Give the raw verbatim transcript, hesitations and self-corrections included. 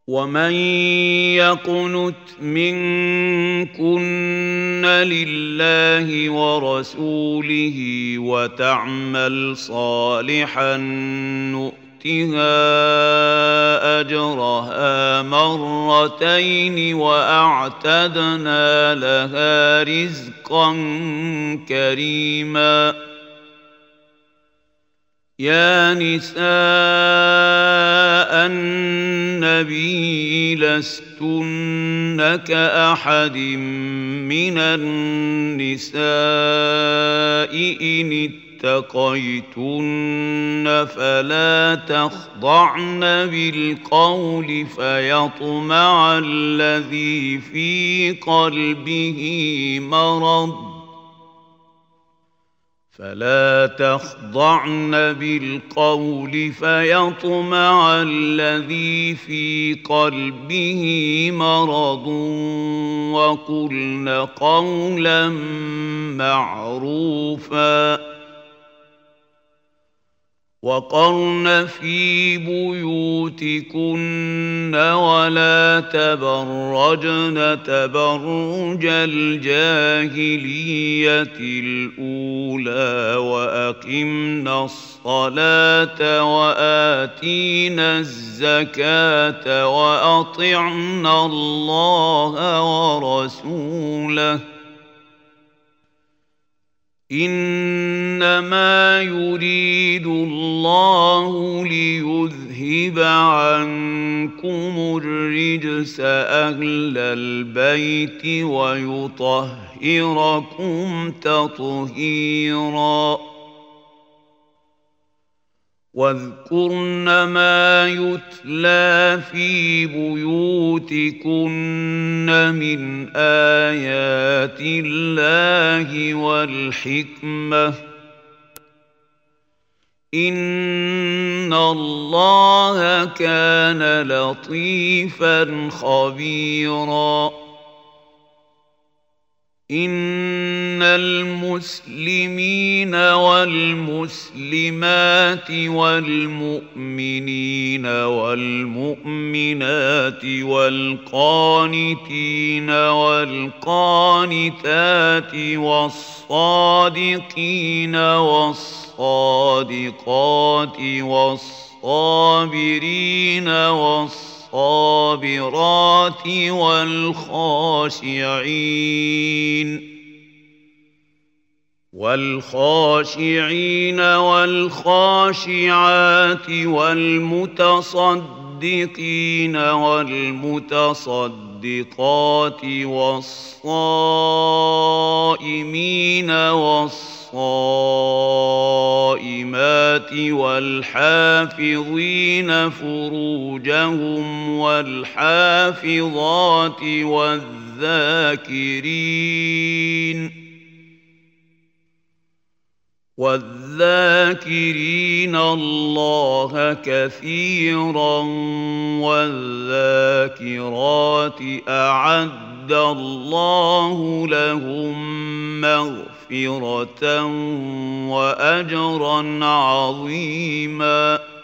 ومن يقنت منكن لله ورسوله وتعمل صالحا نؤتها أجرها مرتين وأعتدنا لها رزقا كريما. يا نساء النبي لستن كأحد من النساء إن اتقيتن فلا تخضعن بالقول فيطمع الذي في قلبه مرض فلا تخضعن بالقول فيطمع الذي في قلبه مرض وقلن قولا معروفا. وقرن في بيوتكن ولا تبرجن تبرج الجاهلية الأولى وأقمنا الصلاة وآتينا الزكاة وأطعنا الله ورسوله إنما يريد الله ليذهب عنكم الرجس أهل البيت ويطهركم تطهيرا. واذكرن ما يتلى في بيوتكن من آيات الله والحكمة إن الله كان لطيفا خبيرا. إن المسلمين والمسلمات والمؤمنين والمؤمنات والقانتين والقانتات والصادقين والصادقات والصابرين والصابرين الصابرات والخاشعين والخاشعين والخاشعات والمتصدقين والمتصدقات والصائمين والصائمات والحافظين فروجهم والحافظات والذاكرين والذاكرين الله كثيرا والذاكرات أعد الله لهم مغفرة وأجرا عظيما.